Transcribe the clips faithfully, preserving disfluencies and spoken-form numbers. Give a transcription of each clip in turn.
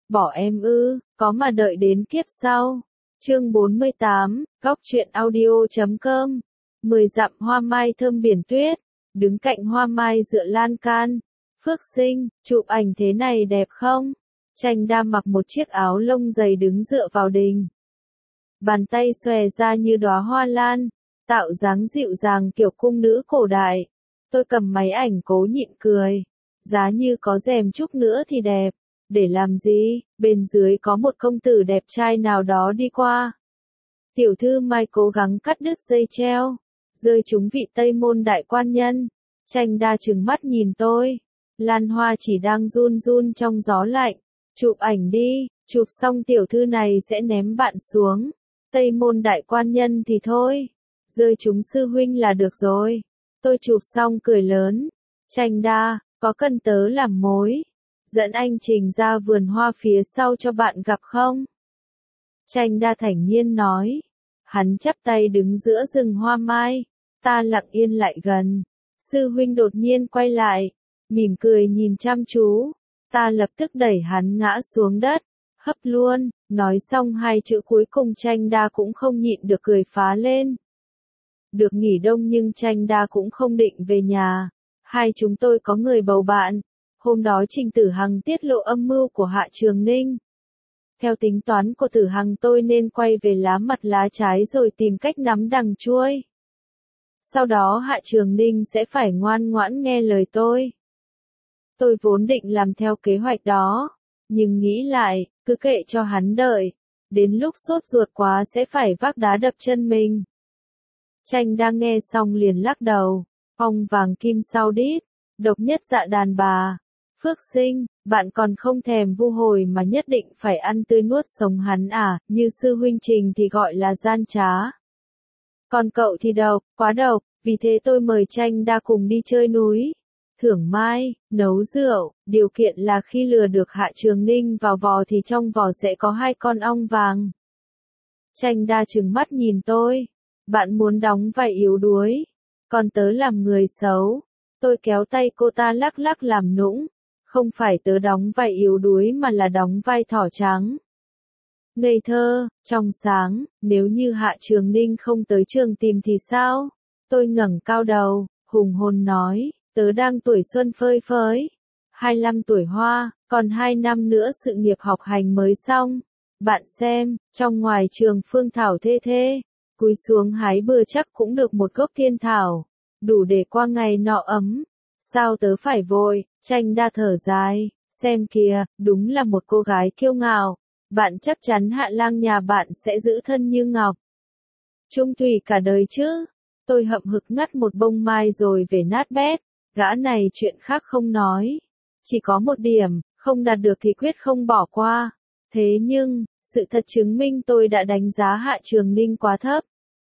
Bỏ em ư, có mà đợi đến kiếp sau. Chương bốn mươi tám, góc truyện audio chấm com. Mười dặm hoa mai thơm biển tuyết, đứng cạnh hoa mai dựa lan can. Phước Sinh, chụp ảnh thế này đẹp không? Tranh Đa mặc một chiếc áo lông dày đứng dựa vào đình. Bàn tay xòe ra như đóa hoa lan, tạo dáng dịu dàng kiểu cung nữ cổ đại. Tôi cầm máy ảnh cố nhịn cười. Giá như có rèm chút nữa thì đẹp. Để làm gì? Bên dưới có một công tử đẹp trai nào đó đi qua. Tiểu thư Mai cố gắng cắt đứt dây treo, rơi trúng vị Tây Môn đại quan nhân. Tranh Đa trừng mắt nhìn tôi. Lan hoa chỉ đang run run trong gió lạnh. Chụp ảnh đi, chụp xong tiểu thư này sẽ ném bạn xuống. Tây Môn đại quan nhân thì thôi, rơi trúng sư huynh là được rồi. Tôi chụp xong cười lớn. Tranh Đa, có cần tớ làm mối? Dẫn anh Trình ra vườn hoa phía sau cho bạn gặp không? Tranh Đa thản nhiên nói. Hắn chắp tay đứng giữa rừng hoa mai. Ta lặng yên lại gần. Sư huynh đột nhiên quay lại, mỉm cười nhìn chăm chú. Ta lập tức đẩy hắn ngã xuống đất. Hấp luôn. Nói xong hai chữ cuối cùng Tranh Đa cũng không nhịn được cười phá lên. Được nghỉ đông nhưng Tranh Đa cũng không định về nhà. Hai chúng tôi có người bầu bạn. Hôm đó Trình Tử Hằng tiết lộ âm mưu của Hạ Trường Ninh. Theo tính toán của Tử Hằng tôi nên quay về lá mặt lá trái rồi tìm cách nắm đằng chuôi. Sau đó Hạ Trường Ninh sẽ phải ngoan ngoãn nghe lời tôi. Tôi vốn định làm theo kế hoạch đó, nhưng nghĩ lại, cứ kệ cho hắn đợi. Đến lúc sốt ruột quá sẽ phải vác đá đập chân mình. Tranh đang nghe xong liền lắc đầu. Ong vàng kim sau đít, độc nhất dạ đàn bà. Phước Sinh, bạn còn không thèm vu hồi mà nhất định phải ăn tươi nuốt sống hắn à, như sư huynh Trình thì gọi là gian trá. Còn cậu thì độc, quá độc, vì thế tôi mời Tranh Đa cùng đi chơi núi. Thưởng mai, nấu rượu, điều kiện là khi lừa được Hạ Trường Ninh vào vò thì trong vò sẽ có hai con ong vàng. Tranh Đa trừng mắt nhìn tôi. Bạn muốn đóng vai yếu đuối, còn tớ làm người xấu. Tôi kéo tay cô ta lắc lắc làm nũng. Không phải tớ đóng vai yếu đuối mà là đóng vai thỏ trắng. Ngây thơ, trong sáng, nếu như Hạ Trường Ninh không tới trường tìm thì sao? Tôi ngẩng cao đầu, hùng hồn nói, tớ đang tuổi xuân phơi phới. hai mươi lăm tuổi hoa, còn hai năm nữa sự nghiệp học hành mới xong. Bạn xem, trong ngoài trường phương thảo thê thê, cúi xuống hái bừa chắc cũng được một gốc thiên thảo. Đủ để qua ngày nọ ấm. Sao tớ phải vội? Tranh Đa thở dài. Xem kìa, đúng là một cô gái kiêu ngạo. Bạn chắc chắn Hạ Lang nhà bạn sẽ giữ thân như ngọc. Trung thủy cả đời chứ. Tôi hậm hực ngắt một bông mai rồi về nát bét. Gã này chuyện khác không nói. Chỉ có một điểm, không đạt được thì quyết không bỏ qua. Thế nhưng, sự thật chứng minh tôi đã đánh giá Hạ Trường Ninh quá thấp.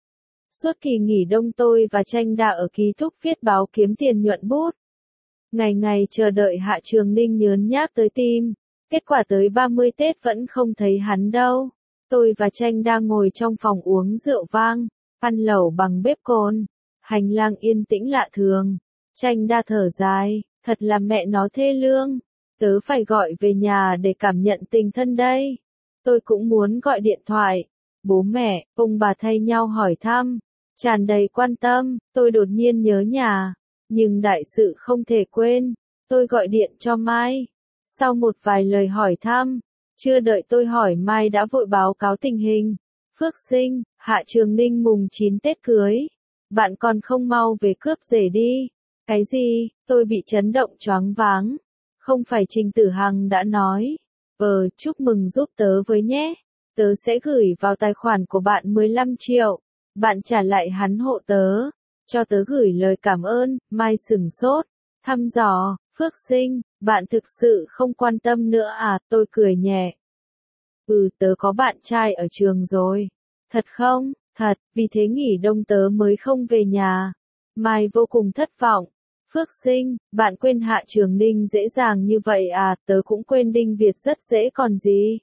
Suốt kỳ nghỉ đông tôi và Tranh Đa ở ký túc viết báo kiếm tiền nhuận bút. Ngày ngày chờ đợi Hạ Trường Ninh nhớn nhác tới tìm. Kết quả tới ba mươi Tết vẫn không thấy hắn đâu. Tôi và Tranh Đa ngồi trong phòng uống rượu vang, ăn lẩu bằng bếp cồn. Hành lang yên tĩnh lạ thường. Tranh Đa thở dài, thật là mẹ nó thê lương. Tớ phải gọi về nhà để cảm nhận tình thân đây. Tôi cũng muốn gọi điện thoại. Bố mẹ, ông bà thay nhau hỏi thăm. Tràn đầy quan tâm, tôi đột nhiên nhớ nhà. Nhưng đại sự không thể quên. Tôi gọi điện cho Mai. Sau một vài lời hỏi thăm, chưa đợi tôi hỏi Mai đã vội báo cáo tình hình. Phước Sinh, Hạ Trường Ninh mùng chín Tết cưới. Bạn còn không mau về cướp rể đi. Cái gì? Tôi bị chấn động choáng váng. Không phải Trình Tử Hằng đã nói. Ờ, chúc mừng giúp tớ với nhé. Tớ sẽ gửi vào tài khoản của bạn mười lăm triệu. Bạn trả lại hắn hộ tớ. Cho tớ gửi lời cảm ơn. Mai sửng sốt. Thăm dò, Phước Sinh, bạn thực sự không quan tâm nữa à? Tôi cười nhẹ. Ừ, tớ có bạn trai ở trường rồi. Thật không? Thật, vì thế nghỉ đông tớ mới không về nhà. Mai vô cùng thất vọng. Phước Sinh, bạn quên Hạ Trường Ninh dễ dàng như vậy à? Tớ cũng quên Đinh Việt rất dễ còn gì.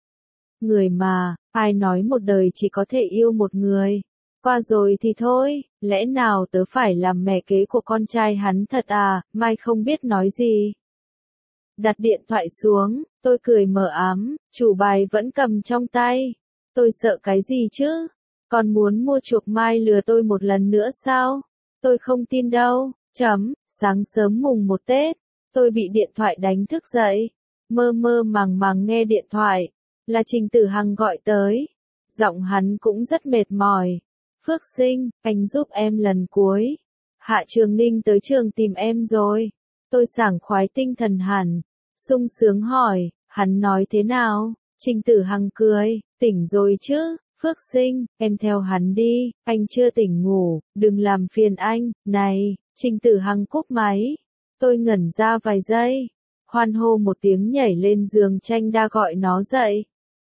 Người mà, ai nói một đời chỉ có thể yêu một người. Qua rồi thì thôi, lẽ nào tớ phải làm mẹ kế của con trai hắn thật à? Mai không biết nói gì. Đặt điện thoại xuống, Tôi cười mờ ám, chủ bài vẫn cầm trong tay. Tôi sợ cái gì chứ? Còn muốn mua chuộc Mai lừa tôi một lần nữa sao? Tôi không tin đâu. Chấm, sáng sớm mùng một Tết, tôi bị điện thoại đánh thức dậy. Mơ mơ màng màng nghe điện thoại, là Trình Tử Hằng gọi tới. Giọng hắn cũng rất mệt mỏi. Phước Sinh, anh giúp em lần cuối. Hạ Trường Ninh tới trường tìm em rồi. Tôi sảng khoái tinh thần hẳn, sung sướng hỏi, hắn nói thế nào? Trình Tử Hằng cười, tỉnh rồi chứ, Phước Sinh, em theo hắn đi, anh chưa tỉnh ngủ, đừng làm phiền anh, này, Trình Tử Hằng cúp máy. Tôi ngẩn ra vài giây, hoan hô một tiếng nhảy lên giường Tranh Đa gọi nó dậy.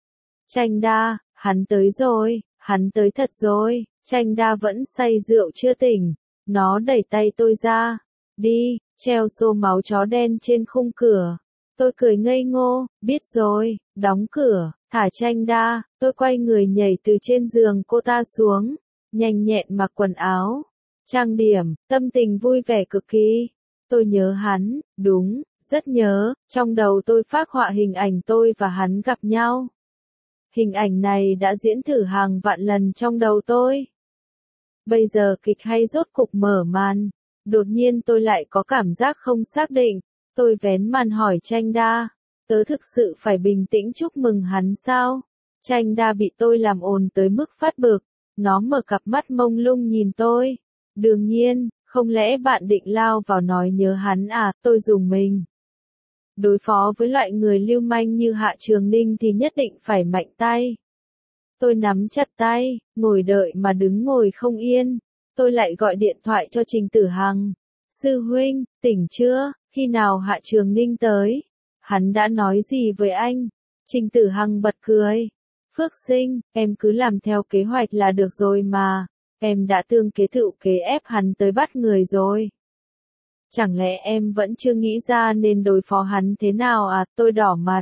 Tranh Đa, hắn tới rồi, hắn tới thật rồi, Tranh Đa vẫn say rượu chưa tỉnh, nó đẩy tay tôi ra, đi, treo xô máu chó đen trên khung cửa. Tôi cười ngây ngô, biết rồi, đóng cửa, thả Tranh Đa, tôi quay người nhảy từ trên giường cô ta xuống, nhanh nhẹn mặc quần áo, trang điểm, tâm tình vui vẻ cực kỳ. Tôi nhớ hắn, đúng, rất nhớ, trong đầu tôi phác họa hình ảnh tôi và hắn gặp nhau. Hình ảnh này đã diễn thử hàng vạn lần trong đầu tôi. Bây giờ kịch hay rốt cục mở màn, đột nhiên tôi lại có cảm giác không xác định. Tôi vén màn hỏi Tranh Đa, tớ thực sự phải bình tĩnh chúc mừng hắn sao? Tranh Đa bị tôi làm ồn tới mức phát bực, nó mở cặp mắt mông lung nhìn tôi. Đương nhiên, không lẽ bạn định lao vào nói nhớ hắn à, tôi dùng mình. Đối phó với loại người lưu manh như Hạ Trường Ninh thì nhất định phải mạnh tay. Tôi nắm chặt tay, ngồi đợi mà đứng ngồi không yên. Tôi lại gọi điện thoại cho Trình Tử Hằng. Sư huynh, tỉnh chưa? Khi nào Hạ Trường Ninh tới? Hắn đã nói gì với anh? Trình Tử Hằng bật cười. Phước Sinh, em cứ làm theo kế hoạch là được rồi mà. Em đã tương kế tự kế ép hắn tới bắt người rồi. Chẳng lẽ em vẫn chưa nghĩ ra nên đối phó hắn thế nào à? Tôi đỏ mặt.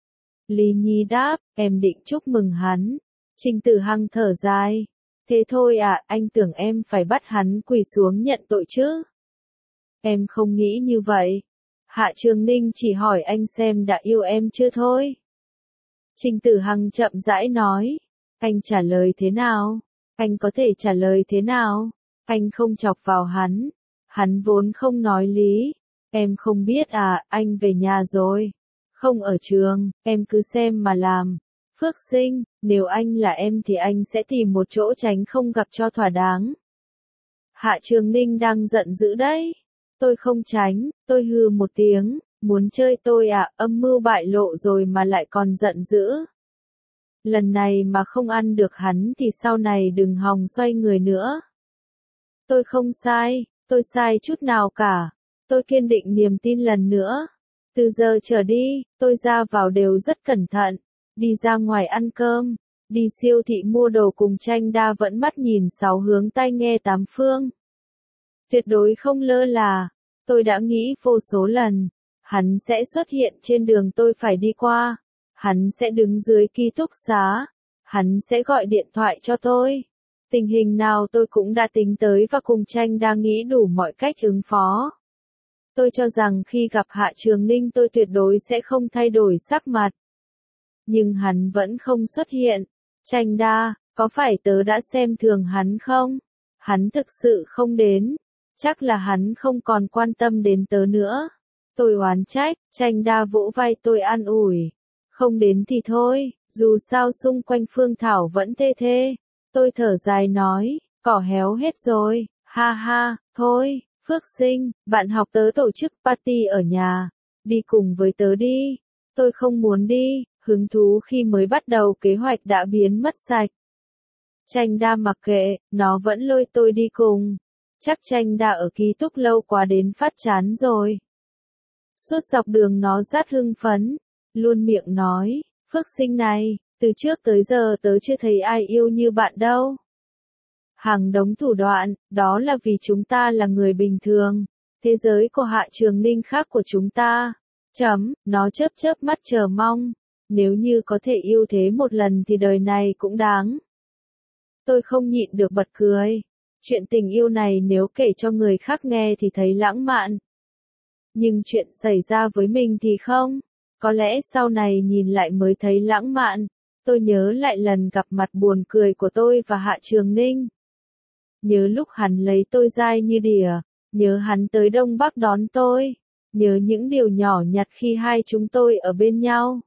Lý Nhi đáp, em định chúc mừng hắn. Trình Tử Hằng thở dài. Thế thôi à, anh tưởng em phải bắt hắn quỳ xuống nhận tội chứ? Em không nghĩ như vậy. Hạ Trường Ninh chỉ hỏi anh xem đã yêu em chưa thôi. Trình Tử Hằng chậm rãi nói. Anh trả lời thế nào? Anh có thể trả lời thế nào? Anh không chọc vào hắn. Hắn vốn không nói lý. Em không biết à, anh về nhà rồi. Không ở trường, em cứ xem mà làm. Phước Sinh, nếu anh là em thì anh sẽ tìm một chỗ tránh không gặp cho thỏa đáng. Hạ Trường Ninh đang giận dữ đấy. Tôi không tránh, tôi hừ một tiếng, muốn chơi tôi à, âm mưu bại lộ rồi mà lại còn giận dữ. Lần này mà không ăn được hắn thì sau này đừng hòng xoay người nữa. Tôi không sai, tôi sai chút nào cả. Tôi kiên định niềm tin lần nữa. Từ giờ trở đi, tôi ra vào đều rất cẩn thận. Đi ra ngoài ăn cơm, đi siêu thị mua đồ cùng Tranh Đa vẫn mắt nhìn sáu hướng tai nghe tám phương. Tuyệt đối không lơ là. Tôi đã nghĩ vô số lần, hắn sẽ xuất hiện trên đường tôi phải đi qua. Hắn sẽ đứng dưới ký túc xá. Hắn sẽ gọi điện thoại cho tôi. Tình hình nào tôi cũng đã tính tới và cùng Tranh Đa nghĩ đủ mọi cách ứng phó. Tôi cho rằng khi gặp Hạ Trường Ninh tôi tuyệt đối sẽ không thay đổi sắc mặt. Nhưng hắn vẫn không xuất hiện. Tranh Đa, có phải tớ đã xem thường hắn không? Hắn thực sự không đến. Chắc là hắn không còn quan tâm đến tớ nữa. Tôi oán trách, Tranh Đa vỗ vai tôi an ủi. Không đến thì thôi, dù sao xung quanh Phương Thảo vẫn thê thê. Tôi thở dài nói, cỏ héo hết rồi, ha ha, thôi, Phước Sinh, bạn học tớ tổ chức party ở nhà. Đi cùng với tớ đi. Tôi không muốn đi, hứng thú khi mới bắt đầu kế hoạch đã biến mất sạch. Tranh Đa mặc kệ, nó vẫn lôi tôi đi cùng. Chắc Tranh Đa ở ký túc lâu quá đến phát chán rồi. Suốt dọc đường nó rất hưng phấn, luôn miệng nói, Phước Sinh này, từ trước tới giờ tớ chưa thấy ai yêu như bạn đâu. Hàng đống thủ đoạn, đó là vì chúng ta là người bình thường. Thế giới của Hạ Trường Ninh khác của chúng ta. Chấm, nó chớp chớp mắt chờ mong. Nếu như có thể yêu thế một lần thì đời này cũng đáng. Tôi không nhịn được bật cười. Chuyện tình yêu này nếu kể cho người khác nghe thì thấy lãng mạn. Nhưng chuyện xảy ra với mình thì không. Có lẽ sau này nhìn lại mới thấy lãng mạn. Tôi nhớ lại lần gặp mặt buồn cười của tôi và Hạ Trường Ninh. Nhớ lúc hắn lấy tôi dai như đỉa, nhớ hắn tới Đông Bắc đón tôi, nhớ những điều nhỏ nhặt khi hai chúng tôi ở bên nhau.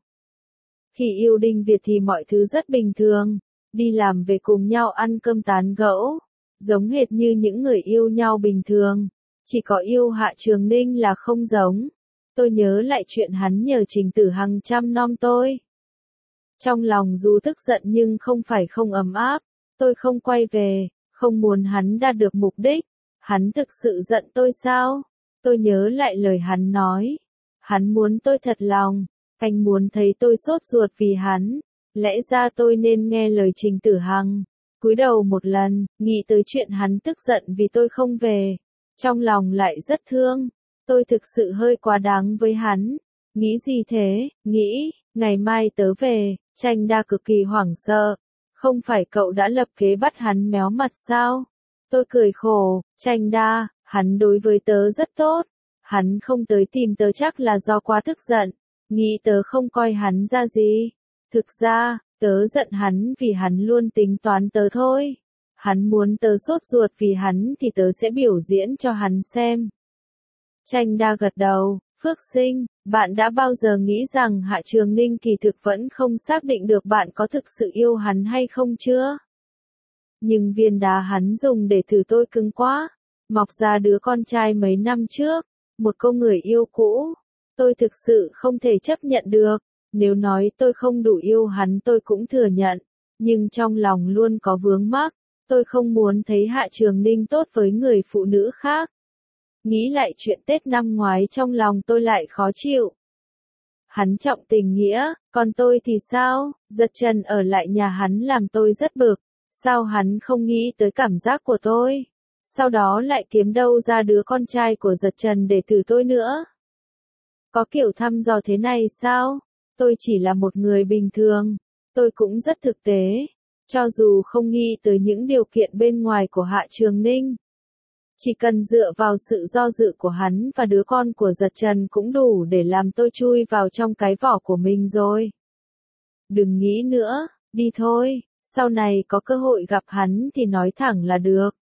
Khi yêu Đinh Việt thì mọi thứ rất bình thường, đi làm về cùng nhau ăn cơm tán gẫu, giống hệt như những người yêu nhau bình thường, chỉ có yêu Hạ Trường Ninh là không giống. Tôi nhớ lại chuyện hắn nhờ Trình Tử Hằng chăm nom tôi. Trong lòng dù tức giận nhưng không phải không ấm áp, tôi không quay về, không muốn hắn đạt được mục đích. Hắn thực sự giận tôi sao? Tôi nhớ lại lời hắn nói. Hắn muốn tôi thật lòng, anh muốn thấy tôi sốt ruột vì hắn. Lẽ ra tôi nên nghe lời Trình Tử Hằng. Cúi đầu một lần, nghĩ tới chuyện hắn tức giận vì tôi không về. Trong lòng lại rất thương. Tôi thực sự hơi quá đáng với hắn. Nghĩ gì thế? Nghĩ, ngày mai tớ về. Tranh Đa cực kỳ hoảng sợ. Không phải cậu đã lập kế bắt hắn méo mặt sao? Tôi cười khổ. Tranh Đa, hắn đối với tớ rất tốt. Hắn không tới tìm tớ chắc là do quá tức giận. Nghĩ tớ không coi hắn ra gì. Thực ra, tớ giận hắn vì hắn luôn tính toán tớ thôi. Hắn muốn tớ sốt ruột vì hắn thì tớ sẽ biểu diễn cho hắn xem. Tranh Đa gật đầu. Phước Sinh, bạn đã bao giờ nghĩ rằng Hạ Trường Ninh kỳ thực vẫn không xác định được bạn có thực sự yêu hắn hay không chưa? Nhưng viên đá hắn dùng để thử tôi cứng quá. Mọc ra đứa con trai mấy năm trước, một cô người yêu cũ. Tôi thực sự không thể chấp nhận được. Nếu nói tôi không đủ yêu hắn tôi cũng thừa nhận. Nhưng trong lòng luôn có vướng mắc. Tôi không muốn thấy Hạ Trường Ninh tốt với người phụ nữ khác. Nghĩ lại chuyện Tết năm ngoái trong lòng tôi lại khó chịu. Hắn trọng tình nghĩa, còn tôi thì sao? Giật Trần ở lại nhà hắn làm tôi rất bực. Sao hắn không nghĩ tới cảm giác của tôi? Sau đó lại kiếm đâu ra đứa con trai của Giật Trần để thử tôi nữa? Có kiểu thăm dò thế này sao? Tôi chỉ là một người bình thường. Tôi cũng rất thực tế. Cho dù không nghĩ tới những điều kiện bên ngoài của Hạ Trường Ninh. Chỉ cần dựa vào sự do dự của hắn và đứa con của Giật Trần cũng đủ để làm tôi chui vào trong cái vỏ của mình rồi. Đừng nghĩ nữa, đi thôi, sau này có cơ hội gặp hắn thì nói thẳng là được.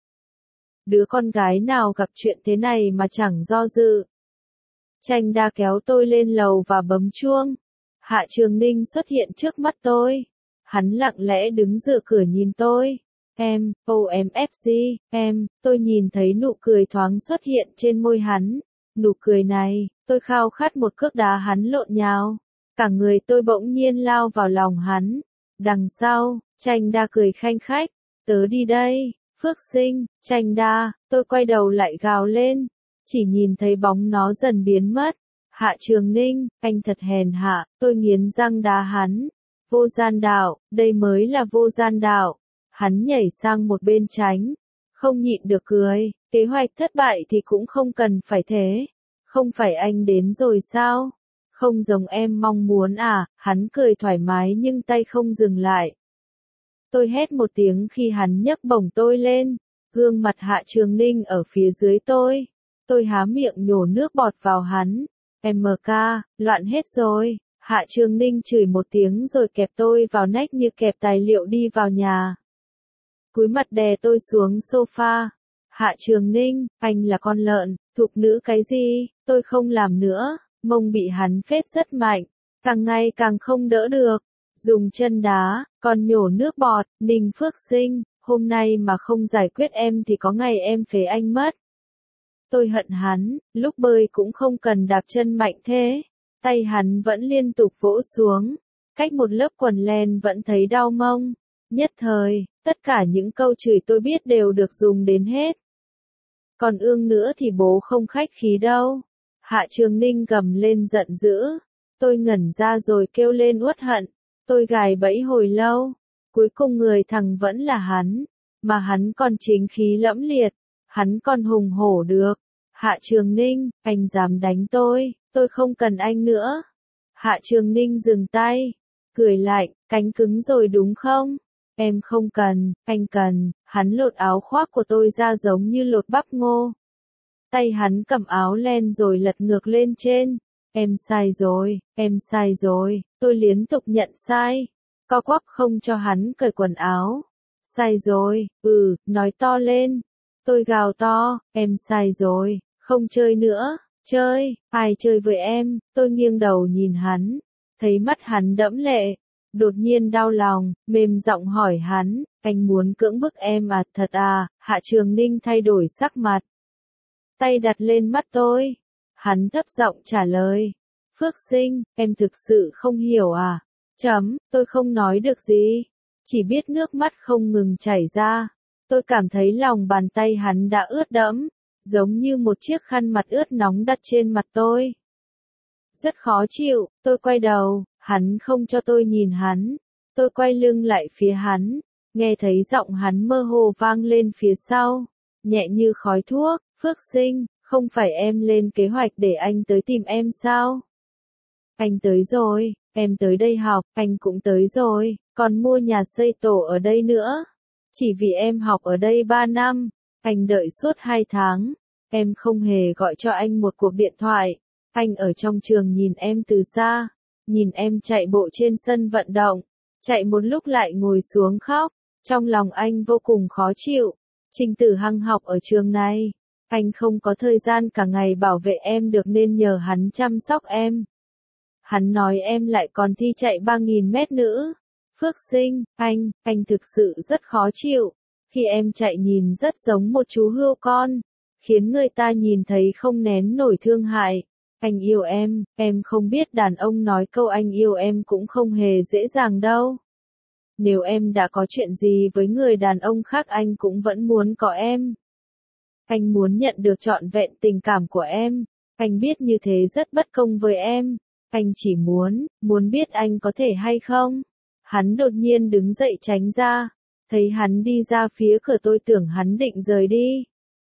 Đứa con gái nào gặp chuyện thế này mà chẳng do dự. Tranh Đa kéo tôi lên lầu và bấm chuông. Hạ Trường Ninh xuất hiện trước mắt tôi. Hắn lặng lẽ đứng giữa cửa nhìn tôi. Em, ô em ép giê, em, tôi nhìn thấy nụ cười thoáng xuất hiện trên môi hắn. Nụ cười này, tôi khao khát một cước đá hắn lộn nhào. Cả người tôi bỗng nhiên lao vào lòng hắn. Đằng sau, Tranh Đa cười khanh khách. Tớ đi đây, Phước Sinh, Tranh Đa, tôi quay đầu lại gào lên. Chỉ nhìn thấy bóng nó dần biến mất. Hạ Trường Ninh, anh thật hèn hạ, tôi nghiến răng đá hắn. Vô gian đạo, đây mới là vô gian đạo. Hắn nhảy sang một bên tránh. Không nhịn được cười, kế hoạch thất bại thì cũng không cần phải thế. Không phải anh đến rồi sao? Không giống em mong muốn à? Hắn cười thoải mái nhưng tay không dừng lại. Tôi hét một tiếng khi hắn nhấc bổng tôi lên. Gương mặt Hạ Trường Ninh ở phía dưới tôi. Tôi há miệng nhổ nước bọt vào hắn. em ca, loạn hết rồi. Hạ Trường Ninh chửi một tiếng rồi kẹp tôi vào nách như kẹp tài liệu đi vào nhà. Cúi mặt đè tôi xuống sofa. Hạ Trường Ninh, anh là con lợn, thục nữ cái gì, tôi không làm nữa. Mông bị hắn phết rất mạnh, càng ngày càng không đỡ được. Dùng chân đá, còn nhổ nước bọt. Ninh Phước Sinh, hôm nay mà không giải quyết em thì có ngày em phế anh mất. Tôi hận hắn, lúc bơi cũng không cần đạp chân mạnh thế. Tay hắn vẫn liên tục vỗ xuống. Cách một lớp quần len vẫn thấy đau mông. Nhất thời, tất cả những câu chửi tôi biết đều được dùng đến hết. Còn ương nữa thì bố không khách khí đâu. Hạ Trường Ninh gầm lên giận dữ. Tôi ngẩn ra rồi kêu lên uất hận. Tôi gài bẫy hồi lâu. Cuối cùng người thằng vẫn là hắn. Mà hắn còn chính khí lẫm liệt. Hắn còn hùng hổ được. Hạ Trường Ninh, anh dám đánh tôi, tôi không cần anh nữa. Hạ Trường Ninh dừng tay. Cười lạnh, cánh cứng rồi đúng không? Em không cần, anh cần. Hắn lột áo khoác của tôi ra giống như lột bắp ngô. Tay hắn cầm áo len rồi lật ngược lên trên. em sai rồi, em sai rồi, tôi liên tục nhận sai, co quắp không cho hắn cởi quần áo. Sai rồi, ừ, nói to lên. Tôi gào to, em sai rồi, không chơi nữa, chơi, ai chơi với em, tôi nghiêng đầu nhìn hắn, thấy mắt hắn đẫm lệ, đột nhiên đau lòng, mềm giọng hỏi hắn, anh muốn cưỡng bức em à, thật à, Hạ Trường Ninh thay đổi sắc mặt. Tay đặt lên mắt tôi, hắn thấp giọng trả lời, Phước Sinh, em thực sự không hiểu à, chấm, tôi không nói được gì, chỉ biết nước mắt không ngừng chảy ra, tôi cảm thấy lòng bàn tay hắn đã ướt đẫm, giống như một chiếc khăn mặt ướt nóng đặt trên mặt tôi. Rất khó chịu, tôi quay đầu, hắn không cho tôi nhìn hắn, tôi quay lưng lại phía hắn, nghe thấy giọng hắn mơ hồ vang lên phía sau, nhẹ như khói thuốc, Phước Sinh, không phải em lên kế hoạch để anh tới tìm em sao? Anh tới rồi, em tới đây học, anh cũng tới rồi, còn mua nhà xây tổ ở đây nữa. Chỉ vì em học ở đây ba năm, anh đợi suốt hai tháng, em không hề gọi cho anh một cuộc điện thoại. Anh ở trong trường nhìn em từ xa, nhìn em chạy bộ trên sân vận động, chạy một lúc lại ngồi xuống khóc, trong lòng anh vô cùng khó chịu. Trình Tử Hằng học ở trường này, anh không có thời gian cả ngày bảo vệ em được nên nhờ hắn chăm sóc em. Hắn nói em lại còn thi chạy ba nghìn mét nữa. Phước Sinh, anh, anh thực sự rất khó chịu. Khi em chạy nhìn rất giống một chú hươu con, khiến người ta nhìn thấy không nén nổi thương hại. Anh yêu em, em không biết đàn ông nói câu anh yêu em cũng không hề dễ dàng đâu. Nếu em đã có chuyện gì với người đàn ông khác anh cũng vẫn muốn có em. Anh muốn nhận được trọn vẹn tình cảm của em. Anh biết như thế rất bất công với em. Anh chỉ muốn, muốn biết anh có thể hay không. Hắn đột nhiên đứng dậy tránh ra. Thấy hắn đi ra phía cửa tôi tưởng hắn định rời đi.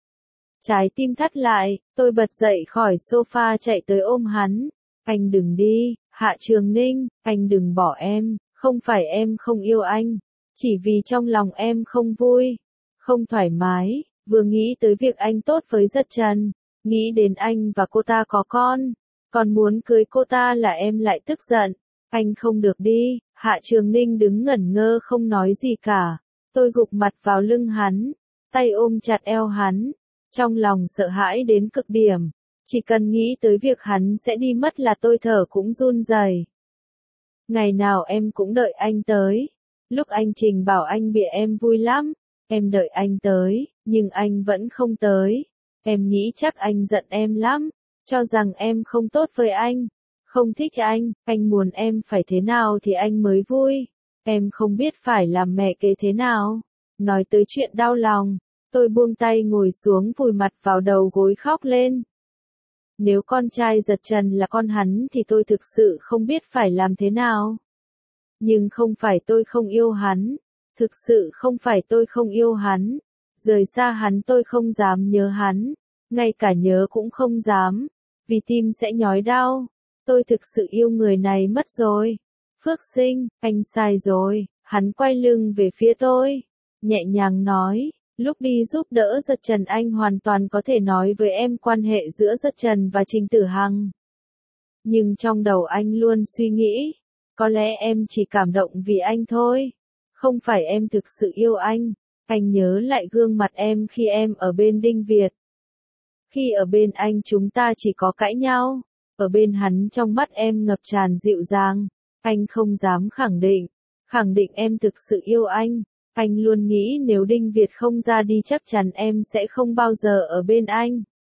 Trái tim thắt lại, tôi bật dậy khỏi sofa chạy tới ôm hắn. Anh đừng đi, Hạ Trường Ninh, anh đừng bỏ em, không phải em không yêu anh. Chỉ vì trong lòng em không vui, không thoải mái, vừa nghĩ tới việc anh tốt với Dật Trần, nghĩ đến anh và cô ta có con, còn muốn cưới cô ta là em lại tức giận. Anh không được đi, Hạ Trường Ninh đứng ngẩn ngơ không nói gì cả. Tôi gục mặt vào lưng hắn, tay ôm chặt eo hắn, trong lòng sợ hãi đến cực điểm. Chỉ cần nghĩ tới việc hắn sẽ đi mất là tôi thở cũng run rẩy. Ngày nào em cũng đợi anh tới. Lúc anh trình bảo anh bịa em vui lắm. Em đợi anh tới, nhưng anh vẫn không tới. Em nghĩ chắc anh giận em lắm, cho rằng em không tốt với anh, không thích anh, anh muốn em phải thế nào thì anh mới vui. Em không biết phải làm mẹ kế thế nào. Nói tới chuyện đau lòng, tôi buông tay ngồi xuống vùi mặt vào đầu gối khóc lên. Nếu con trai Dật Trần là con hắn thì tôi thực sự không biết phải làm thế nào. Nhưng không phải tôi không yêu hắn. Thực sự không phải tôi không yêu hắn. Rời xa hắn tôi không dám nhớ hắn. Ngay cả nhớ cũng không dám. Vì tim sẽ nhói đau. Tôi thực sự yêu người này mất rồi. Phước Sinh, anh sai rồi. Hắn quay lưng về phía tôi. Nhẹ nhàng nói. Lúc đi giúp đỡ Dật Trần anh hoàn toàn có thể nói với em quan hệ giữa Dật Trần và Trình Tử Hằng. Nhưng trong đầu anh luôn suy nghĩ. Có lẽ em chỉ cảm động vì anh thôi. Không phải em thực sự yêu anh. Anh nhớ lại gương mặt em khi em ở bên Đinh Việt. Khi ở bên anh chúng ta chỉ có cãi nhau. Ở bên hắn trong mắt em ngập tràn dịu dàng. Anh không dám khẳng định. Khẳng định em thực sự yêu anh. Anh luôn nghĩ nếu Đinh Việt không ra đi chắc chắn em sẽ không bao giờ ở bên anh.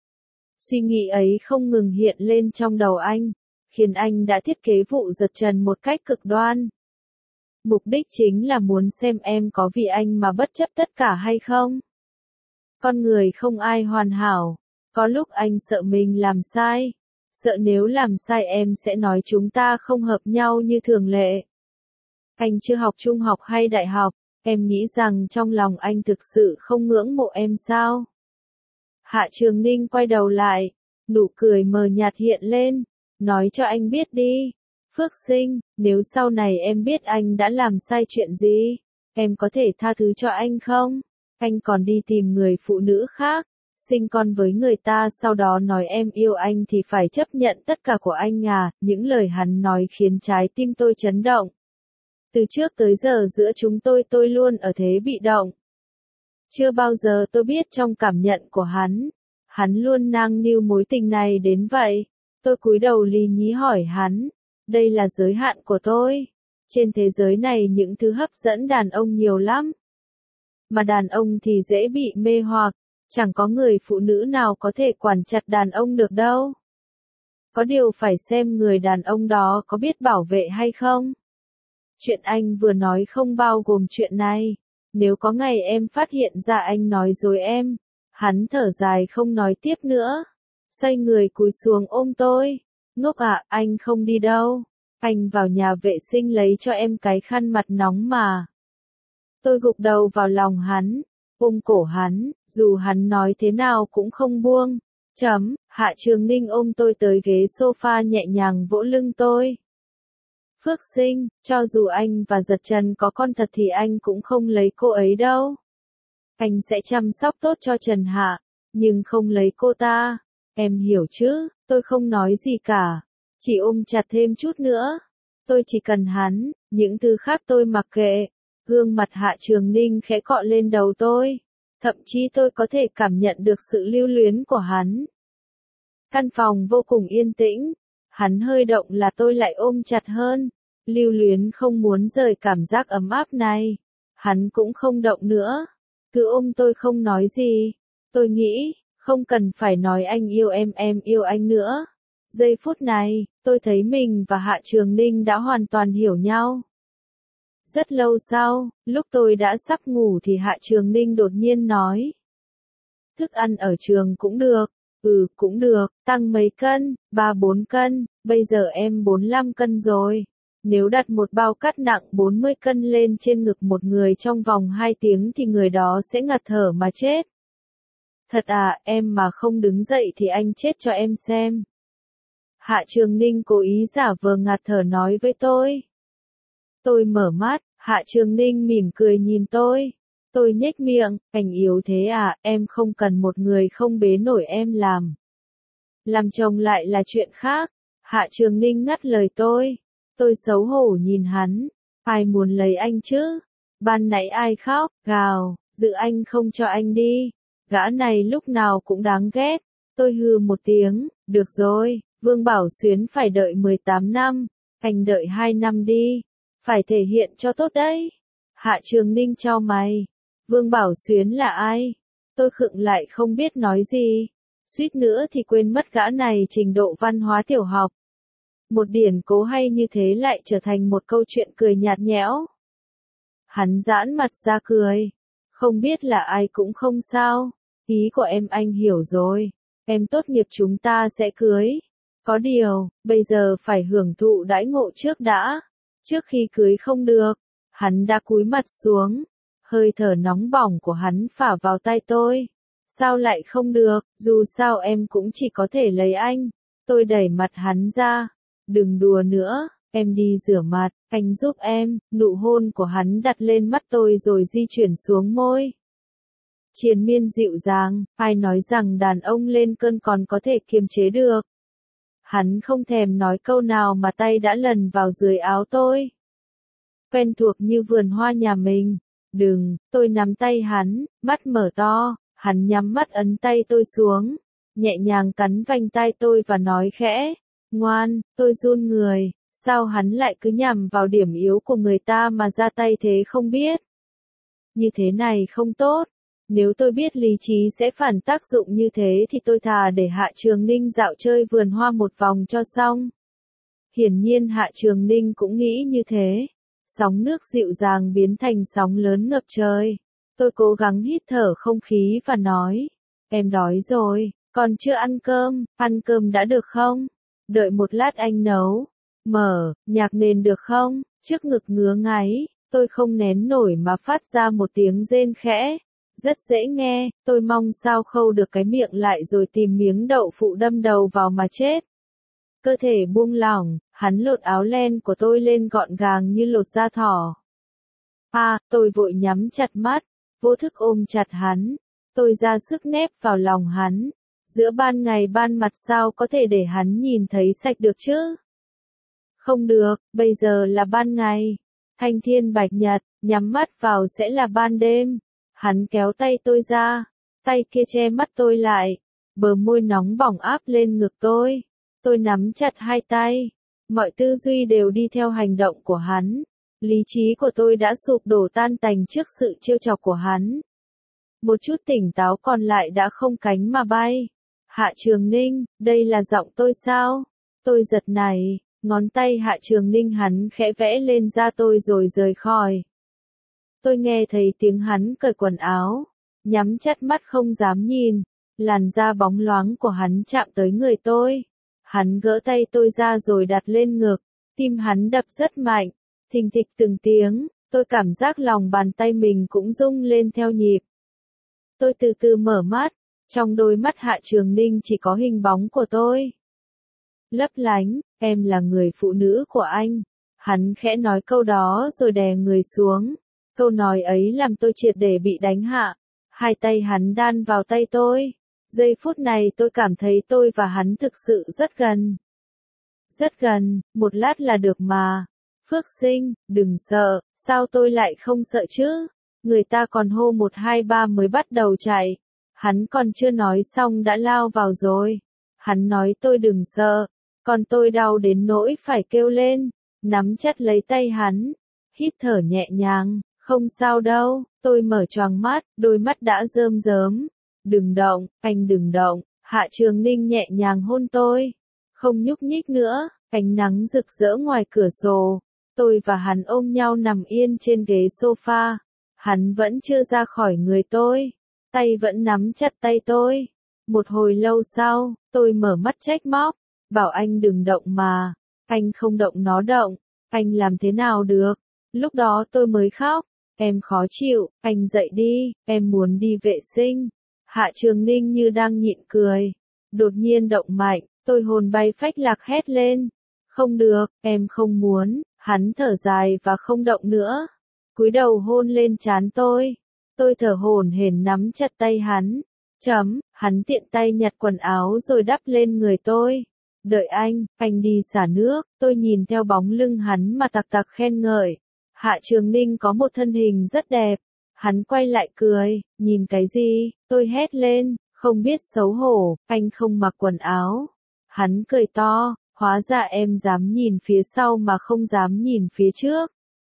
Suy nghĩ ấy không ngừng hiện lên trong đầu anh, khiến anh đã thiết kế vụ Dật Trần một cách cực đoan. Mục đích chính là muốn xem em có vì anh mà bất chấp tất cả hay không. Con người không ai hoàn hảo, có lúc anh sợ mình làm sai, sợ nếu làm sai em sẽ nói chúng ta không hợp nhau như thường lệ. Anh chưa học trung học hay đại học. Em nghĩ rằng trong lòng anh thực sự không ngưỡng mộ em sao? Hạ Trường Ninh quay đầu lại, nụ cười mờ nhạt hiện lên, nói cho anh biết đi. Phước Sinh, nếu sau này em biết anh đã làm sai chuyện gì, em có thể tha thứ cho anh không? Anh còn đi tìm người phụ nữ khác, sinh con với người ta sau đó nói em yêu anh thì phải chấp nhận tất cả của anh à, những lời hắn nói khiến trái tim tôi chấn động. Từ trước tới giờ giữa chúng tôi tôi luôn ở thế bị động. Chưa bao giờ tôi biết trong cảm nhận của hắn, hắn luôn nang niu mối tình này đến vậy. Tôi cúi đầu lì nhí hỏi hắn, đây là giới hạn của tôi. Trên thế giới này những thứ hấp dẫn đàn ông nhiều lắm. Mà đàn ông thì dễ bị mê hoặc, chẳng có người phụ nữ nào có thể quản chặt đàn ông được đâu. Có điều phải xem người đàn ông đó có biết bảo vệ hay không. Chuyện anh vừa nói không bao gồm chuyện này. Nếu có ngày em phát hiện ra anh nói dối em, hắn thở dài không nói tiếp nữa. Xoay người cúi xuống ôm tôi. Ngốc ạ, anh không đi đâu. Anh vào nhà vệ sinh lấy cho em cái khăn mặt nóng mà. Tôi gục đầu vào lòng hắn, ôm cổ hắn, dù hắn nói thế nào cũng không buông. Chấm, Hạ Trường Ninh ôm tôi tới ghế sofa nhẹ nhàng vỗ lưng tôi. Phước Sinh, cho dù anh và Giật Trần có con thật thì anh cũng không lấy cô ấy đâu. Anh sẽ chăm sóc tốt cho Trần Hạ, nhưng không lấy cô ta. Em hiểu chứ, tôi không nói gì cả. Chỉ ôm chặt thêm chút nữa. Tôi chỉ cần hắn, những thứ khác tôi mặc kệ. Gương mặt Hạ Trường Ninh khẽ cọ lên đầu tôi. Thậm chí tôi có thể cảm nhận được sự lưu luyến của hắn. Căn phòng vô cùng yên tĩnh. Hắn hơi động là tôi lại ôm chặt hơn. Lưu luyến không muốn rời cảm giác ấm áp này. Hắn cũng không động nữa. Cứ ôm tôi không nói gì. Tôi nghĩ, không cần phải nói anh yêu em em yêu anh nữa. Giây phút này, tôi thấy mình và Hạ Trường Ninh đã hoàn toàn hiểu nhau. Rất lâu sau, lúc tôi đã sắp ngủ thì Hạ Trường Ninh đột nhiên nói. Thức ăn ở trường cũng được, ừ cũng được, tăng mấy cân, ba bốn cân, bây giờ em bốn lăm cân rồi. Nếu đặt một bao cát nặng bốn mươi cân lên trên ngực một người trong vòng hai tiếng thì người đó sẽ ngạt thở mà chết. Thật à, em mà không đứng dậy thì anh chết cho em xem. Hạ Trường Ninh cố ý giả vờ ngạt thở nói với tôi. Tôi mở mắt, Hạ Trường Ninh mỉm cười nhìn tôi. Tôi nhếch miệng, anh yếu thế à, em không cần một người không bế nổi em làm. Làm chồng lại là chuyện khác. Hạ Trường Ninh ngắt lời tôi. Tôi xấu hổ nhìn hắn. Ai muốn lấy anh chứ? Ban nãy ai khóc, gào, giữ anh không cho anh đi. Gã này lúc nào cũng đáng ghét. Tôi hừ một tiếng, được rồi, Vương Bảo Xuyến phải đợi mười tám năm. Anh đợi hai năm đi. Phải thể hiện cho tốt đấy. Hạ Trường Ninh chau mày. Vương Bảo Xuyến là ai? Tôi khựng lại không biết nói gì. Suýt nữa thì quên mất gã này trình độ văn hóa tiểu học. Một điển cố hay như thế lại trở thành một câu chuyện cười nhạt nhẽo. Hắn giãn mặt ra cười. Không biết là ai cũng không sao. Ý của em anh hiểu rồi. Em tốt nghiệp chúng ta sẽ cưới. Có điều, bây giờ phải hưởng thụ đãi ngộ trước đã. Trước khi cưới không được. Hắn đã cúi mặt xuống. Hơi thở nóng bỏng của hắn phả vào tay tôi. Sao lại không được, dù sao em cũng chỉ có thể lấy anh. Tôi đẩy mặt hắn ra. Đừng đùa nữa, em đi rửa mặt, anh giúp em. Nụ hôn của hắn đặt lên mắt tôi rồi di chuyển xuống môi. Triền miên dịu dàng, ai nói rằng đàn ông lên cơn còn có thể kiềm chế được. Hắn không thèm nói câu nào mà tay đã lần vào dưới áo tôi. Quen thuộc như vườn hoa nhà mình. Đừng, tôi nắm tay hắn, mắt mở to, hắn nhắm mắt ấn tay tôi xuống. Nhẹ nhàng cắn vành tay tôi và nói khẽ. Ngoan, tôi run người, sao hắn lại cứ nhằm vào điểm yếu của người ta mà ra tay thế không biết. Như thế này không tốt. Nếu tôi biết lý trí sẽ phản tác dụng như thế thì tôi thà để Hạ Trường Ninh dạo chơi vườn hoa một vòng cho xong. Hiển nhiên Hạ Trường Ninh cũng nghĩ như thế. Sóng nước dịu dàng biến thành sóng lớn ngập trời. Tôi cố gắng hít thở không khí và nói. Em đói rồi, còn chưa ăn cơm, ăn cơm đã được không? Đợi một lát anh nấu. Mở, nhạc nền được không? Trước ngực ngứa ngáy, tôi không nén nổi mà phát ra một tiếng rên khẽ. Rất dễ nghe, tôi mong sao khâu được cái miệng lại rồi tìm miếng đậu phụ đâm đầu vào mà chết. Cơ thể buông lỏng, hắn lột áo len của tôi lên gọn gàng như lột da thỏ. À, tôi vội nhắm chặt mắt, vô thức ôm chặt hắn. Tôi ra sức nép vào lòng hắn. Giữa ban ngày ban mặt sao có thể để hắn nhìn thấy sạch được chứ? Không được, bây giờ là ban ngày. Thanh thiên bạch nhật, nhắm mắt vào sẽ là ban đêm. Hắn kéo tay tôi ra. Tay kia che mắt tôi lại. Bờ môi nóng bỏng áp lên ngực tôi. Tôi nắm chặt hai tay. Mọi tư duy đều đi theo hành động của hắn. Lý trí của tôi đã sụp đổ tan tành trước sự trêu chọc của hắn. Một chút tỉnh táo còn lại đã không cánh mà bay. Hạ Trường Ninh, đây là giọng tôi sao? Tôi giật nảy, ngón tay Hạ Trường Ninh hắn khẽ vẽ lên da tôi rồi rời khỏi. Tôi nghe thấy tiếng hắn cởi quần áo, nhắm chặt mắt không dám nhìn, làn da bóng loáng của hắn chạm tới người tôi. Hắn gỡ tay tôi ra rồi đặt lên ngực, tim hắn đập rất mạnh, thình thịch từng tiếng, tôi cảm giác lòng bàn tay mình cũng rung lên theo nhịp. Tôi từ từ mở mắt, trong đôi mắt Hạ Trường Ninh chỉ có hình bóng của tôi. Lấp lánh, em là người phụ nữ của anh. Hắn khẽ nói câu đó rồi đè người xuống. Câu nói ấy làm tôi triệt để bị đánh hạ. Hai tay hắn đan vào tay tôi. Giây phút này tôi cảm thấy tôi và hắn thực sự rất gần. Rất gần, một lát là được mà. Phước Sinh, đừng sợ, sao tôi lại không sợ chứ? Người ta còn hô một hai ba mới bắt đầu chạy. Hắn còn chưa nói xong đã lao vào rồi. Hắn nói tôi đừng sợ, còn tôi đau đến nỗi phải kêu lên, nắm chặt lấy tay hắn, hít thở nhẹ nhàng, không sao đâu, tôi mở choàng mắt, đôi mắt đã rơm rớm. Đừng động, anh đừng động, Hạ Trường Ninh nhẹ nhàng hôn tôi, không nhúc nhích nữa, ánh nắng rực rỡ ngoài cửa sổ, tôi và hắn ôm nhau nằm yên trên ghế sofa, hắn vẫn chưa ra khỏi người tôi. Tay vẫn nắm chặt tay tôi. Một hồi lâu sau, tôi mở mắt trách móc, bảo anh đừng động mà, anh không động nó động, anh làm thế nào được, lúc đó tôi mới khóc, em khó chịu, anh dậy đi, em muốn đi vệ sinh. Hạ Trường Ninh như đang nhịn cười, đột nhiên động mạnh, tôi hồn bay phách lạc hét lên, không được, em không muốn, hắn thở dài và không động nữa, cúi đầu hôn lên trán tôi. Tôi thở hổn hển nắm chặt tay hắn. Chấm, hắn tiện tay nhặt quần áo rồi đắp lên người tôi. Đợi anh, anh đi xả nước, tôi nhìn theo bóng lưng hắn mà tặc tặc khen ngợi. Hạ Trường Ninh có một thân hình rất đẹp. Hắn quay lại cười, nhìn cái gì, tôi hét lên, không biết xấu hổ, anh không mặc quần áo. Hắn cười to, hóa ra em dám nhìn phía sau mà không dám nhìn phía trước.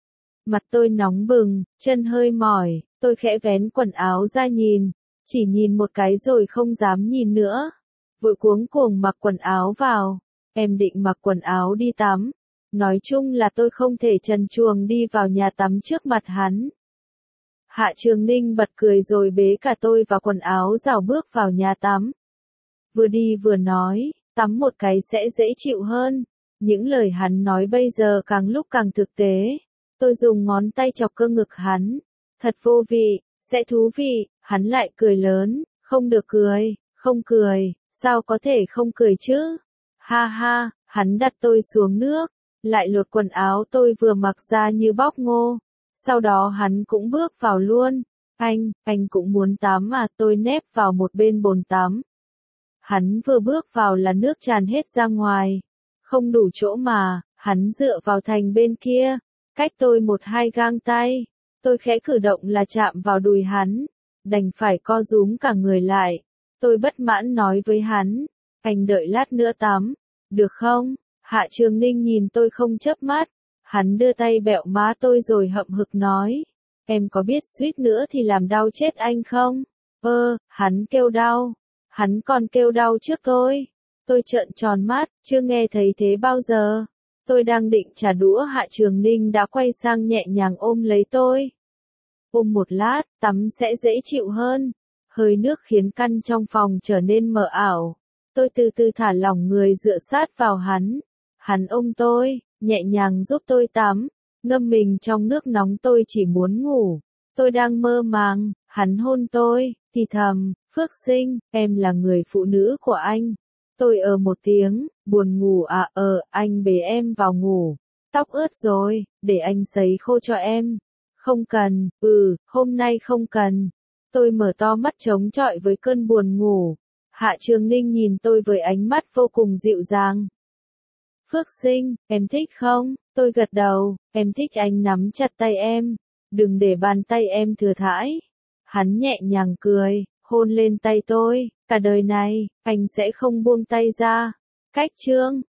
Mặt tôi nóng bừng, chân hơi mỏi, tôi khẽ vén quần áo ra nhìn, chỉ nhìn một cái rồi không dám nhìn nữa. Vội cuống cuồng mặc quần áo vào, em định mặc quần áo đi tắm. Nói chung là tôi không thể trần truồng đi vào nhà tắm trước mặt hắn. Hạ Trường Ninh bật cười rồi bế cả tôi và quần áo rảo bước vào nhà tắm. Vừa đi vừa nói, tắm một cái sẽ dễ chịu hơn. Những lời hắn nói bây giờ càng lúc càng thực tế. Tôi dùng ngón tay chọc cơ ngực hắn. Thật vô vị, sẽ thú vị, hắn lại cười lớn, không được cười, không cười, sao có thể không cười chứ? Ha ha, hắn đặt tôi xuống nước, lại lột quần áo tôi vừa mặc ra như bóc ngô. Sau đó hắn cũng bước vào luôn. Anh, anh cũng muốn tắm à? Tôi nép vào một bên bồn tắm. Hắn vừa bước vào là nước tràn hết ra ngoài. Không đủ chỗ mà, hắn dựa vào thành bên kia, cách tôi một hai gang tay. Tôi khẽ cử động là chạm vào đùi hắn, đành phải co rúm cả người lại. Tôi bất mãn nói với hắn, anh đợi lát nữa tắm, được không? Hạ Trường Ninh nhìn tôi không chớp mắt, hắn đưa tay bẹo má tôi rồi hậm hực nói, em có biết suýt nữa thì làm đau chết anh không? Ơ, hắn kêu đau, hắn còn kêu đau trước tôi. Tôi trợn tròn mắt, chưa nghe thấy thế bao giờ. Tôi đang định trả đũa, Hạ Trường Ninh đã quay sang nhẹ nhàng ôm lấy tôi. Ôm một lát, tắm sẽ dễ chịu hơn. Hơi nước khiến căn trong phòng trở nên mờ ảo. Tôi từ từ thả lỏng người dựa sát vào hắn. Hắn ôm tôi, nhẹ nhàng giúp tôi tắm. Ngâm mình trong nước nóng, tôi chỉ muốn ngủ. Tôi đang mơ màng, hắn hôn tôi, thì thầm, Phước Sinh, em là người phụ nữ của anh. Tôi ờ một tiếng, buồn ngủ à? Ờ, anh bế em vào ngủ. Tóc ướt rồi, để anh sấy khô cho em. Không cần, ừ, hôm nay không cần. Tôi mở to mắt chống chọi với cơn buồn ngủ. Hạ Trường Ninh nhìn tôi với ánh mắt vô cùng dịu dàng. Phước Sinh, em thích không? Tôi gật đầu, em thích anh nắm chặt tay em. Đừng để bàn tay em thừa thãi. Hắn nhẹ nhàng cười, hôn lên tay tôi. Cả đời này, anh sẽ không buông tay ra. Cách chương